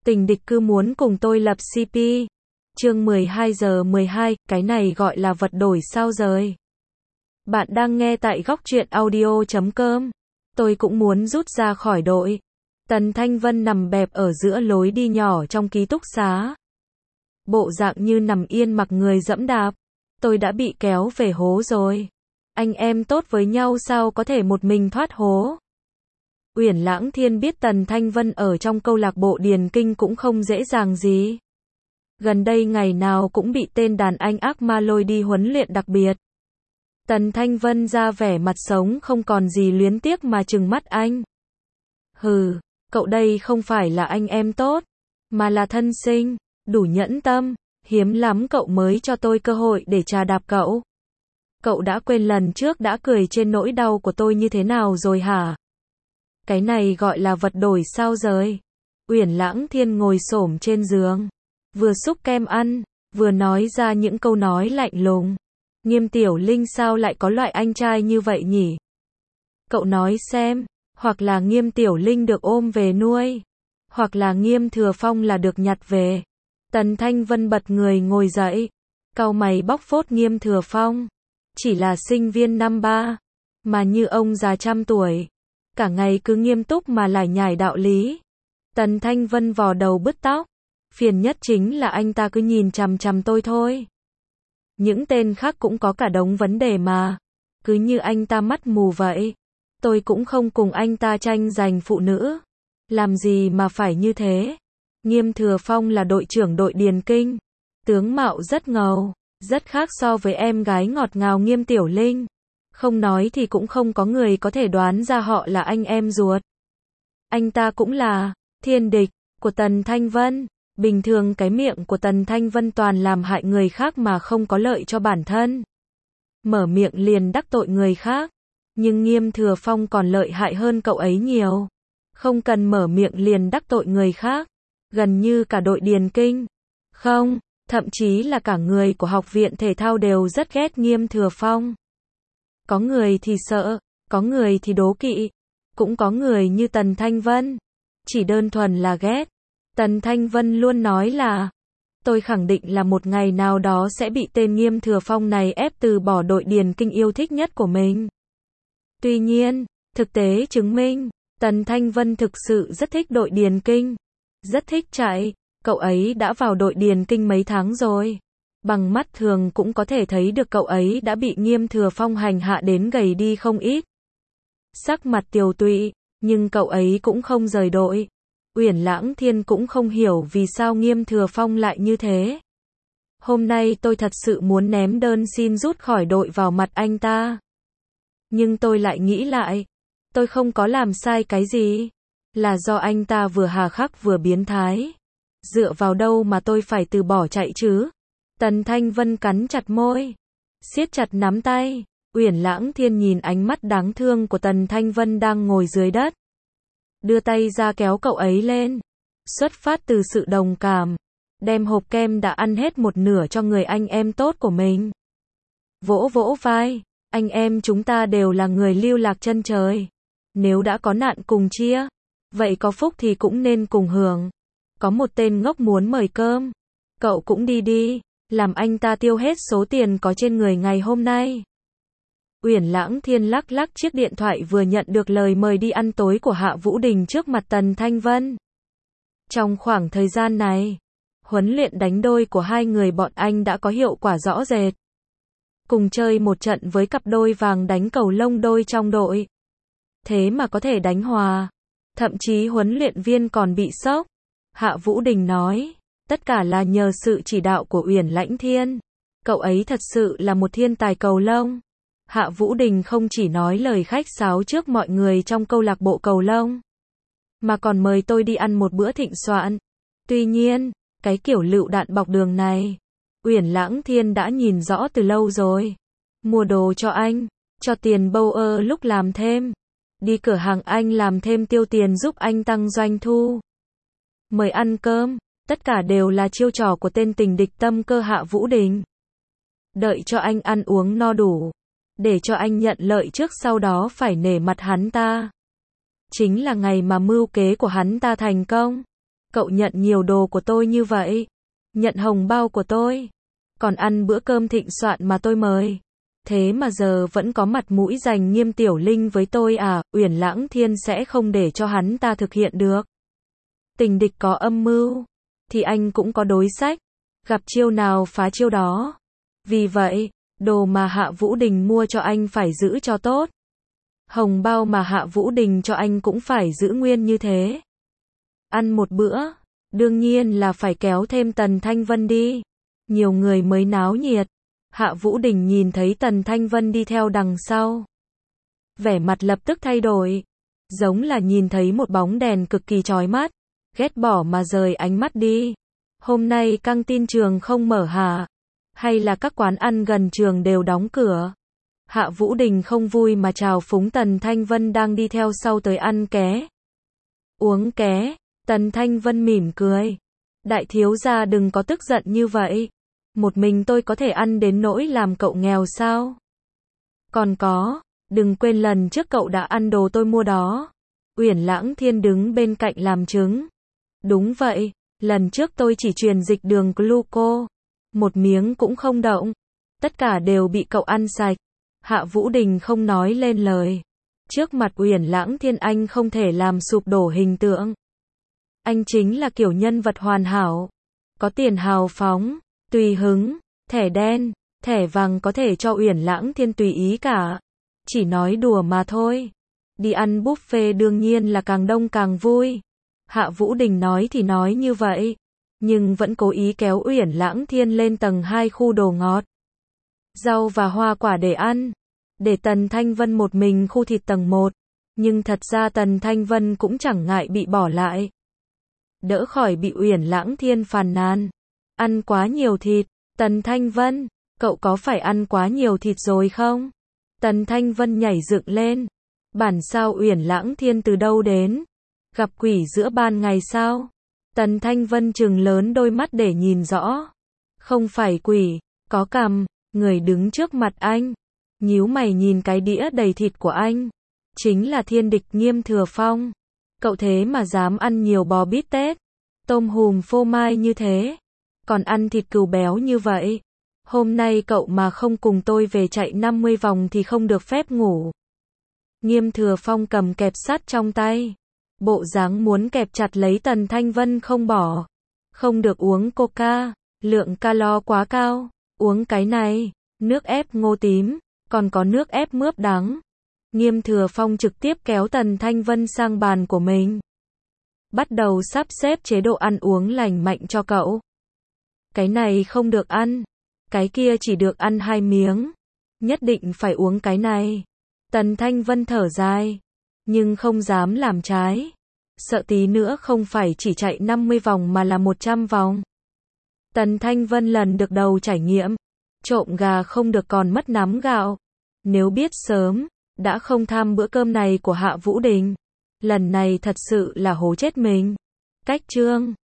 Tình địch cứ muốn cùng tôi lập CP. Chương 12:12, cái này gọi là vật đổi sao rời. Bạn đang nghe tại góc truyện audio.com. Tôi cũng muốn rút ra khỏi đội. Tần Thanh Vân nằm bẹp ở giữa lối đi nhỏ trong ký túc xá. Bộ dạng như nằm yên mặc người dẫm đạp. Tôi đã bị kéo về hố rồi. Anh em tốt với nhau sao có thể một mình thoát hố. Uyển Lãng Thiên biết Tần Thanh Vân ở trong câu lạc bộ điền kinh cũng không dễ dàng gì. Gần đây ngày nào cũng bị tên đàn anh ác ma lôi đi huấn luyện đặc biệt. Tần Thanh Vân ra vẻ mặt sống không còn gì luyến tiếc mà trừng mắt anh. Hừ, cậu đây không phải là anh em tốt, mà là thân sinh, đủ nhẫn tâm, hiếm lắm cậu mới cho tôi cơ hội để trà đạp cậu. Cậu đã quên lần trước đã cười trên nỗi đau của tôi như thế nào rồi hả? Cái này gọi là vật đổi sao rời. Uyển Lãng Thiên ngồi xổm trên giường, vừa xúc kem ăn, vừa nói ra những câu nói lạnh lùng. Nghiêm Tiểu Linh sao lại có loại anh trai như vậy nhỉ? Cậu nói xem, hoặc là Nghiêm Tiểu Linh được ôm về nuôi, hoặc là Nghiêm Thừa Phong là được nhặt về. Tần Thanh Vân bật người ngồi dậy, cau mày bóc phốt Nghiêm Thừa Phong. Chỉ là sinh viên năm 3, mà như ông già trăm tuổi. Cả ngày cứ nghiêm túc mà lải nhải đạo lý. Tần Thanh Vân vò đầu bứt tóc. Phiền nhất chính là anh ta cứ nhìn chằm chằm tôi thôi. Những tên khác cũng có cả đống vấn đề mà. Cứ như anh ta mắt mù vậy. Tôi cũng không cùng anh ta tranh giành phụ nữ. Làm gì mà phải như thế? Nghiêm Thừa Phong là đội trưởng đội điền kinh. Tướng mạo rất ngầu, rất khác so với em gái ngọt ngào Nghiêm Tiểu Linh. Không nói thì cũng không có người có thể đoán ra họ là anh em ruột. Anh ta cũng là thiên địch của Tần Thanh Vân. Bình thường cái miệng của Tần Thanh Vân toàn làm hại người khác mà không có lợi cho bản thân. Mở miệng liền đắc tội người khác. Nhưng Nghiêm Thừa Phong còn lợi hại hơn cậu ấy nhiều. Không cần mở miệng liền đắc tội người khác. Gần như cả đội điền kinh. Không, thậm chí là cả người của học viện thể thao đều rất ghét Nghiêm Thừa Phong. Có người thì sợ, có người thì đố kỵ, cũng có người như Tần Thanh Vân, chỉ đơn thuần là ghét. Tần Thanh Vân luôn nói là, tôi khẳng định là một ngày nào đó sẽ bị tên Nghiêm Thừa Phong này ép từ bỏ đội điền kinh yêu thích nhất của mình. Tuy nhiên, thực tế chứng minh, Tần Thanh Vân thực sự rất thích đội điền kinh, rất thích chạy, cậu ấy đã vào đội điền kinh mấy tháng rồi. Bằng mắt thường cũng có thể thấy được cậu ấy đã bị Nghiêm Thừa Phong hành hạ đến gầy đi không ít. Sắc mặt tiều tụy, nhưng cậu ấy cũng không rời đội. Uyển Lãng Thiên cũng không hiểu vì sao Nghiêm Thừa Phong lại như thế. Hôm nay tôi thật sự muốn ném đơn xin rút khỏi đội vào mặt anh ta. Nhưng tôi lại nghĩ lại, tôi không có làm sai cái gì. Là do anh ta vừa hà khắc vừa biến thái. Dựa vào đâu mà tôi phải từ bỏ chạy chứ? Tần Thanh Vân cắn chặt môi, siết chặt nắm tay. Uyển Lãng Thiên nhìn ánh mắt đáng thương của Tần Thanh Vân đang ngồi dưới đất, đưa tay ra kéo cậu ấy lên, xuất phát từ sự đồng cảm, đem hộp kem đã ăn hết một nửa cho người anh em tốt của mình. Vỗ vỗ vai, anh em chúng ta đều là người lưu lạc chân trời. Nếu đã có nạn cùng chia, vậy có phúc thì cũng nên cùng hưởng. Có một tên ngốc muốn mời cơm, cậu cũng đi đi. Làm anh ta tiêu hết số tiền có trên người ngày hôm nay. Uyển Lãng Thiên lắc lắc chiếc điện thoại vừa nhận được lời mời đi ăn tối của Hạ Vũ Đình trước mặt Tần Thanh Vân. Trong khoảng thời gian này, huấn luyện đánh đôi của hai người bọn anh đã có hiệu quả rõ rệt. Cùng chơi một trận với cặp đôi vàng đánh cầu lông đôi trong đội. Thế mà có thể đánh hòa. Thậm chí huấn luyện viên còn bị sốc. Hạ Vũ Đình nói. Tất cả là nhờ sự chỉ đạo của Uyển Lãng Thiên. Cậu ấy thật sự là một thiên tài cầu lông. Hạ Vũ Đình không chỉ nói lời khách sáo trước mọi người trong câu lạc bộ cầu lông, mà còn mời tôi đi ăn một bữa thịnh soạn. Tuy nhiên, cái kiểu lựu đạn bọc đường này, Uyển Lãng Thiên đã nhìn rõ từ lâu rồi. Mua đồ cho anh, cho tiền Bauer lúc làm thêm, đi cửa hàng anh làm thêm tiêu tiền giúp anh tăng doanh thu, mời ăn cơm. Tất cả đều là chiêu trò của tên tình địch tâm cơ Hạ Vũ Đình. Đợi cho anh ăn uống no đủ, để cho anh nhận lợi trước sau đó phải nể mặt hắn ta. Chính là ngày mà mưu kế của hắn ta thành công. cậu nhận nhiều đồ của tôi như vậy. Nhận hồng bao của tôi. Còn ăn bữa cơm thịnh soạn mà tôi mời. Thế mà giờ vẫn có mặt mũi giành Nghiêm Tiểu Linh với tôi à, Uyển Lãng Thiên sẽ không để cho hắn ta thực hiện được. Tình địch có âm mưu, thì anh cũng có đối sách. Gặp chiêu nào phá chiêu đó. Vì vậy, đồ mà Hạ Vũ Đình mua cho anh phải giữ cho tốt. Hồng bao mà Hạ Vũ Đình cho anh cũng phải giữ nguyên như thế. Ăn một bữa, đương nhiên là phải kéo thêm Tần Thanh Vân đi. Nhiều người mới náo nhiệt. Hạ Vũ Đình nhìn thấy Tần Thanh Vân đi theo đằng sau. Vẻ mặt lập tức thay đổi. Giống là nhìn thấy một bóng đèn cực kỳ chói mắt. Ghét bỏ mà rời ánh mắt đi. Hôm nay căng tin trường không mở hả? Hay là các quán ăn gần trường đều đóng cửa? Hạ Vũ Đình không vui mà chào phúng Tần Thanh Vân đang đi theo sau tới ăn ké. Uống ké, Tần Thanh Vân mỉm cười. Đại thiếu gia đừng có tức giận như vậy. Một mình tôi có thể ăn đến nỗi làm cậu nghèo sao? Còn có, đừng quên lần trước cậu đã ăn đồ tôi mua đó. Uyển Lãng Thiên đứng bên cạnh làm chứng. Đúng vậy, lần trước tôi chỉ truyền dịch đường gluco. Một miếng cũng không động. Tất cả đều bị cậu ăn sạch. Hạ Vũ Đình không nói lên lời. Trước mặt Uyển Lãng Thiên anh không thể làm sụp đổ hình tượng. Anh chính là kiểu nhân vật hoàn hảo. Có tiền hào phóng, tùy hứng, thẻ đen, thẻ vàng có thể cho Uyển Lãng Thiên tùy ý cả. Chỉ nói đùa mà thôi. Đi ăn buffet đương nhiên là càng đông càng vui. Hạ Vũ Đình nói thì nói như vậy. Nhưng vẫn cố ý kéo Uyển Lãng Thiên lên tầng 2 khu đồ ngọt. Rau và hoa quả để ăn. Để Tần Thanh Vân một mình khu thịt tầng 1. Nhưng thật ra Tần Thanh Vân cũng chẳng ngại bị bỏ lại. Đỡ khỏi bị Uyển Lãng Thiên phàn nàn. Ăn quá nhiều thịt. Tần Thanh Vân, cậu có phải ăn quá nhiều thịt rồi không? Tần Thanh Vân nhảy dựng lên. Bản sao Uyển Lãng Thiên từ đâu đến? Gặp quỷ giữa ban ngày sao? Tần Thanh Vân trừng lớn đôi mắt để nhìn rõ. Không phải quỷ, có cằm, người đứng trước mặt anh. Nhíu mày nhìn cái đĩa đầy thịt của anh. Chính là thiên địch Nghiêm Thừa Phong. Cậu thế mà dám ăn nhiều bò bít tết, tôm hùm phô mai như thế. Còn ăn thịt cừu béo như vậy. Hôm nay cậu mà không cùng tôi về chạy 50 vòng thì không được phép ngủ. Nghiêm Thừa Phong cầm kẹp sắt trong tay. Bộ dáng muốn kẹp chặt lấy Tần Thanh Vân không bỏ. Không được uống coca, lượng calo quá cao. Uống cái này, nước ép ngô tím, còn có nước ép mướp đắng. Nghiêm Thừa Phong trực tiếp kéo Tần Thanh Vân sang bàn của mình. Bắt đầu sắp xếp chế độ ăn uống lành mạnh cho cậu. Cái này không được ăn. Cái kia chỉ được ăn 2 miếng. Nhất định phải uống cái này. Tần Thanh Vân thở dài. Nhưng không dám làm trái. Sợ tí nữa không phải chỉ chạy 50 vòng mà là 100 vòng. Tần Thanh Vân lần được đầu trải nghiệm. Trộm gà không được còn mất nắm gạo. Nếu biết sớm, đã không tham bữa cơm này của Hạ Vũ Đình. Lần này thật sự là hố chết mình. Cách chương